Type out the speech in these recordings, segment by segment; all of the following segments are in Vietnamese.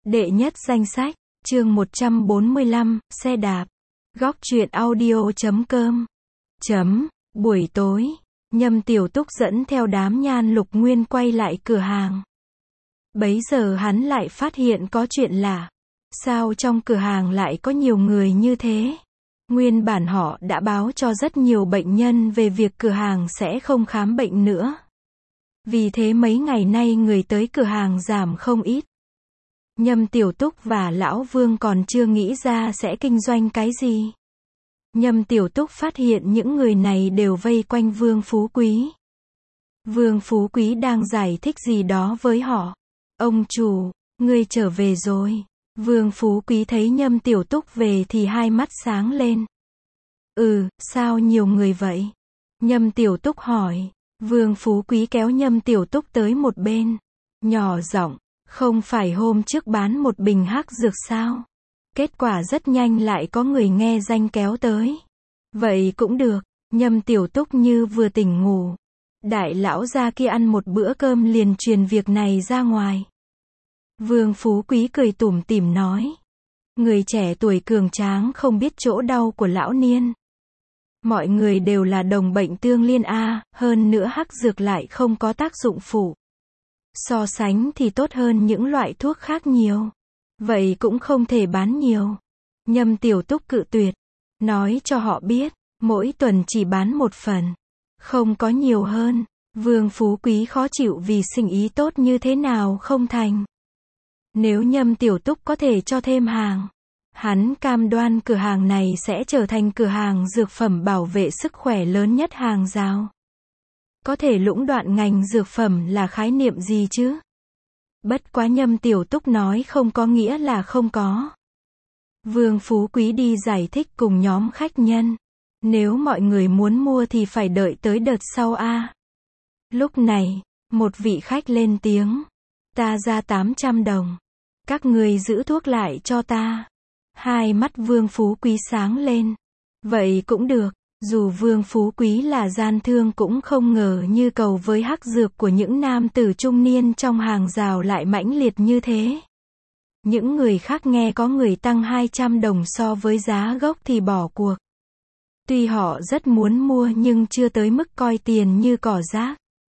Đệ nhất danh sách, chương 145, xe đạp. Góc truyện audio.com. Buổi tối, Nhâm Tiểu Túc dẫn theo đám Nhan Lục Nguyên quay lại cửa hàng. Bấy giờ hắn lại phát hiện có chuyện lạ. Sao trong cửa hàng lại có nhiều người như thế? Nguyên bản họ đã báo cho rất nhiều bệnh nhân về việc cửa hàng sẽ không khám bệnh nữa. Vì thế mấy ngày nay người tới cửa hàng giảm không ít. Nhâm Tiểu Túc và Lão Vương còn chưa nghĩ ra sẽ kinh doanh cái gì. Nhâm Tiểu Túc phát hiện những người này đều vây quanh Vương Phú Quý. Vương Phú Quý đang giải thích gì đó với họ. Ông chủ, ngươi trở về rồi. Vương Phú Quý thấy Nhâm Tiểu Túc về thì hai mắt sáng lên. Sao nhiều người vậy? Nhâm Tiểu Túc hỏi. Vương Phú Quý kéo Nhâm Tiểu Túc tới một bên. Nhỏ giọng, không phải hôm trước bán một bình hắc dược sao? Kết quả rất nhanh lại có người nghe danh kéo tới. Vậy cũng được, Nhâm Tiểu Túc như vừa tỉnh ngủ. Đại lão gia kia ăn một bữa cơm liền truyền việc này ra ngoài. Vương Phú Quý cười tủm tỉm nói. Người trẻ tuổi cường tráng không biết chỗ đau của lão niên. Mọi người đều là đồng bệnh tương liên a, hơn nữa hắc dược lại không có tác dụng phụ. So sánh thì tốt hơn những loại thuốc khác nhiều. Vậy cũng không thể bán nhiều. Nhâm Tiểu Túc cự tuyệt. Nói cho họ biết, mỗi tuần chỉ bán một phần. Không có nhiều hơn. Vương Phú Quý khó chịu vì sinh ý tốt như thế nào không thành. Nếu Nhâm Tiểu Túc có thể cho thêm hàng, hắn cam đoan cửa hàng này sẽ trở thành cửa hàng dược phẩm bảo vệ sức khỏe lớn nhất hàng rào. Có thể lũng đoạn ngành dược phẩm là khái niệm gì chứ? Bất quá Nhâm Tiểu Túc nói không có nghĩa là không có. Vương Phú Quý đi giải thích cùng nhóm khách nhân. Nếu mọi người muốn mua thì phải đợi tới đợt sau a. Lúc này, một vị khách lên tiếng. Ta ra 800 đồng. Các người giữ thuốc lại cho ta. Hai mắt Vương Phú Quý sáng lên. Vậy cũng được. Dù Vương Phú Quý là gian thương cũng không ngờ như cầu với hắc dược của những nam tử trung niên trong hàng rào lại mãnh liệt như thế. Những người khác nghe có người tăng 200 đồng so với giá gốc thì bỏ cuộc. Tuy họ rất muốn mua nhưng chưa tới mức coi tiền như cỏ rác.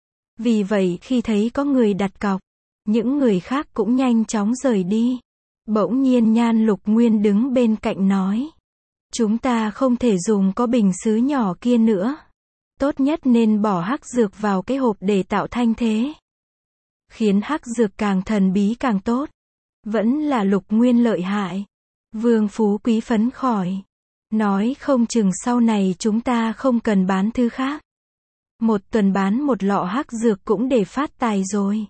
Vì vậy khi thấy có người đặt cọc, những người khác cũng nhanh chóng rời đi. Bỗng nhiên Nhan Lục Nguyên đứng bên cạnh nói. Chúng ta không thể dùng có bình sứ nhỏ kia nữa. Tốt nhất nên bỏ hắc dược vào cái hộp để tạo thanh thế. Khiến hắc dược càng thần bí càng tốt. Vẫn là Lục Nguyên lợi hại. Vương Phú Quý phấn khỏi. Nói không chừng sau này chúng ta không cần bán thứ khác. Một tuần bán một lọ hắc dược cũng để phát tài rồi.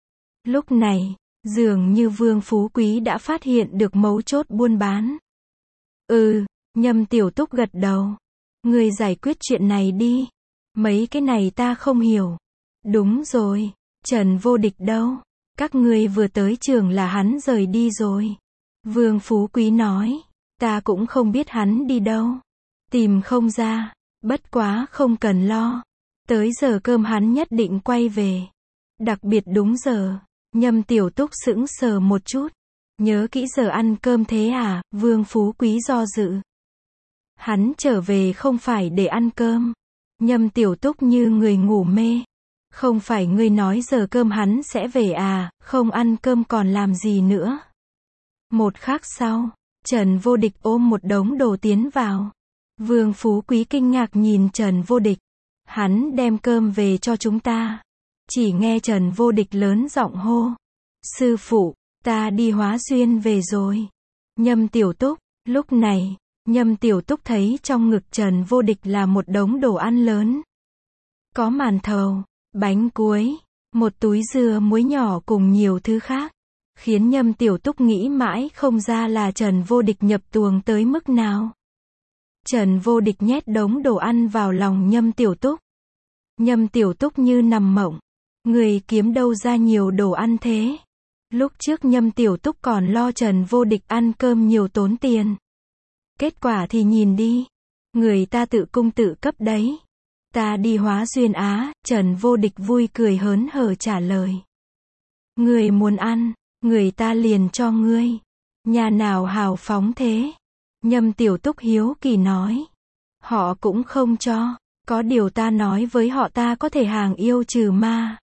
Lúc này, dường như Vương Phú Quý đã phát hiện được mấu chốt buôn bán. Nhâm Tiểu Túc gật đầu. Người giải quyết chuyện này đi. Mấy cái này ta không hiểu. Đúng rồi, Trần Vô Địch đâu? Các ngươi vừa tới trường là hắn rời đi rồi. Vương Phú Quý nói. Ta cũng không biết hắn đi đâu. Tìm không ra. Bất quá không cần lo. Tới giờ cơm hắn nhất định quay về. Đặc biệt đúng giờ. Nhâm Tiểu Túc sững sờ một chút. Nhớ kỹ giờ ăn cơm thế à? Vương Phú Quý do dự. Hắn trở về không phải để ăn cơm. Nhâm Tiểu Túc như người ngủ mê. Không phải ngươi nói giờ cơm hắn sẽ về à, không ăn cơm còn làm gì nữa. Một khắc sau, Trần Vô Địch ôm một đống đồ tiến vào. Vương Phú Quý kinh ngạc nhìn Trần Vô Địch. Hắn đem cơm về cho chúng ta. Chỉ nghe Trần Vô Địch lớn giọng hô. Sư phụ, ta đi Hóa Xuyên về rồi. Nhâm Tiểu Túc, lúc này, Nhâm Tiểu Túc thấy trong ngực Trần Vô Địch là một đống đồ ăn lớn. Có màn thầu, bánh cuối, một túi dưa muối nhỏ cùng nhiều thứ khác. Khiến Nhâm Tiểu Túc nghĩ mãi không ra là Trần Vô Địch nhập tuồng tới mức nào. Trần Vô Địch nhét đống đồ ăn vào lòng Nhâm Tiểu Túc. Nhâm Tiểu Túc như nằm mộng. Người kiếm đâu ra nhiều đồ ăn thế? Lúc trước Nhâm Tiểu Túc còn lo Trần Vô Địch ăn cơm nhiều tốn tiền. Kết quả thì nhìn đi. Người ta tự cung tự cấp đấy. Ta đi Hóa Xuyên á, Trần Vô Địch vui cười hớn hở trả lời. Người muốn ăn, người ta liền cho ngươi. Nhà nào hào phóng thế? Nhâm Tiểu Túc hiếu kỳ nói. Họ cũng không cho, có điều ta nói với họ ta có thể hàng yêu trừ ma.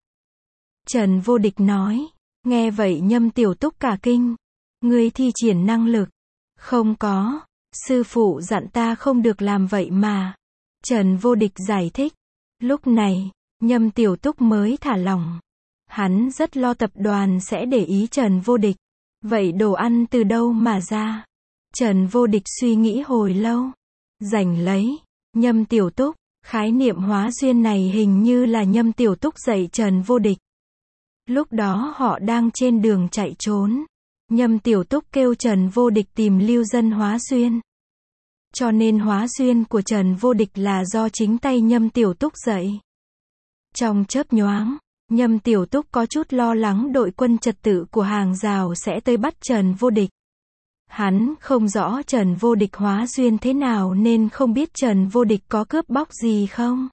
Trần Vô Địch nói. Nghe vậy Nhâm Tiểu Túc cả kinh. Ngươi thi triển năng lực. Không có, sư phụ dặn ta không được làm vậy mà. Trần Vô Địch giải thích. Lúc này, Nhâm Tiểu Túc mới thả lỏng. Hắn rất lo tập đoàn sẽ để ý Trần Vô Địch. Vậy đồ ăn từ đâu mà ra? Trần Vô Địch suy nghĩ hồi lâu. Rảnh lấy. Nhâm Tiểu Túc, khái niệm hóa duyên này hình như là Nhâm Tiểu Túc dạy Trần Vô Địch. Lúc đó họ đang trên đường chạy trốn. Nhâm Tiểu Túc kêu Trần Vô Địch tìm lưu dân hóa duyên. Cho nên hóa duyên của Trần Vô Địch là do chính tay Nhâm Tiểu Túc dạy. Trong chớp nhoáng, Nhâm Tiểu Túc có chút lo lắng đội quân trật tự của hàng rào sẽ tới bắt Trần Vô Địch. Hắn không rõ Trần Vô Địch hóa duyên thế nào nên không biết Trần Vô Địch có cướp bóc gì không.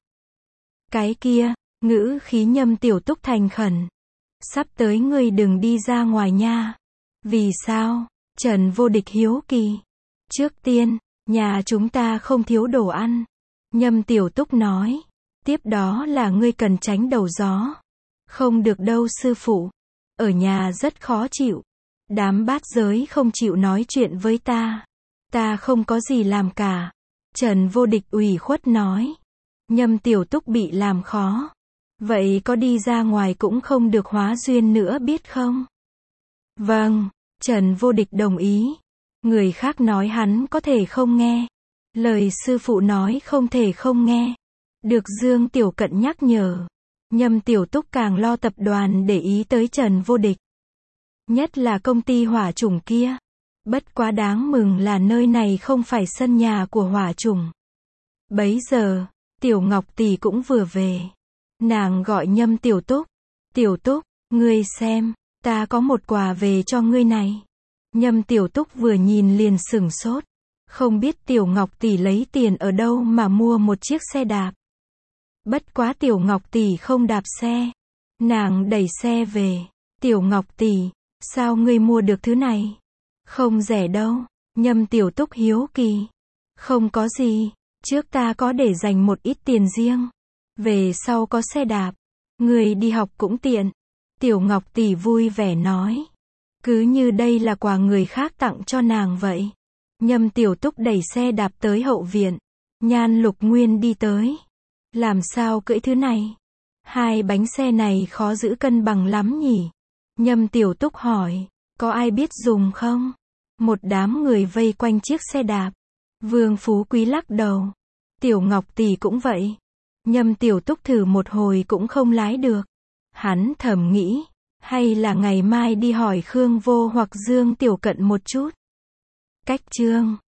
Cái kia, ngữ khí Nhâm Tiểu Túc thành khẩn. Sắp tới ngươi đừng đi ra ngoài nha. Vì sao? Trần Vô Địch hiếu kỳ. Trước tiên, nhà chúng ta không thiếu đồ ăn. Nhâm Tiểu Túc nói. Tiếp đó là ngươi cần tránh đầu gió. Không được đâu sư phụ. Ở nhà rất khó chịu. Đám bát giới không chịu nói chuyện với ta. Ta không có gì làm cả. Trần Vô Địch ủy khuất nói. Nhâm Tiểu Túc bị làm khó. Vậy có đi ra ngoài cũng không được hóa duyên nữa biết không? Vâng, Trần Vô Địch đồng ý. Người khác nói hắn có thể không nghe. Lời sư phụ nói không thể không nghe. Được Dương Tiểu Cận nhắc nhở. Nhâm Tiểu Túc càng lo tập đoàn để ý tới Trần Vô Địch. Nhất là công ty hỏa chủng kia. Bất quá đáng mừng là nơi này không phải sân nhà của hỏa chủng. Bấy giờ, Tiểu Ngọc Tỷ cũng vừa về. Nàng gọi Nhâm Tiểu Túc. Tiểu Túc, ngươi xem, ta có một quà về cho ngươi này. Nhâm Tiểu Túc vừa nhìn liền sửng sốt. Không biết Tiểu Ngọc Tỷ lấy tiền ở đâu mà mua một chiếc xe đạp. Bất quá Tiểu Ngọc Tỷ không đạp xe. Nàng đẩy xe về. Tiểu Ngọc Tỷ, sao ngươi mua được thứ này? Không rẻ đâu. Nhâm Tiểu Túc hiếu kỳ. Không có gì, trước ta có để dành một ít tiền riêng. Về sau có xe đạp, người đi học cũng tiện. Tiểu Ngọc Tỷ vui vẻ nói. Cứ như đây là quà người khác tặng cho nàng vậy. Nhâm Tiểu Túc đẩy xe đạp tới hậu viện. Nhan Lục Nguyên đi tới. Làm sao cưỡi thứ này? Hai bánh xe này khó giữ cân bằng lắm nhỉ? Nhâm Tiểu Túc hỏi. Có ai biết dùng không? Một đám người vây quanh chiếc xe đạp. Vương Phú Quý lắc đầu. Tiểu Ngọc Tỷ cũng vậy. Nhâm Tiểu Túc thử một hồi cũng không lái được. Hắn thầm nghĩ. Hay là ngày mai đi hỏi Khương Vô hoặc Dương Tiểu Cận một chút. Cách chương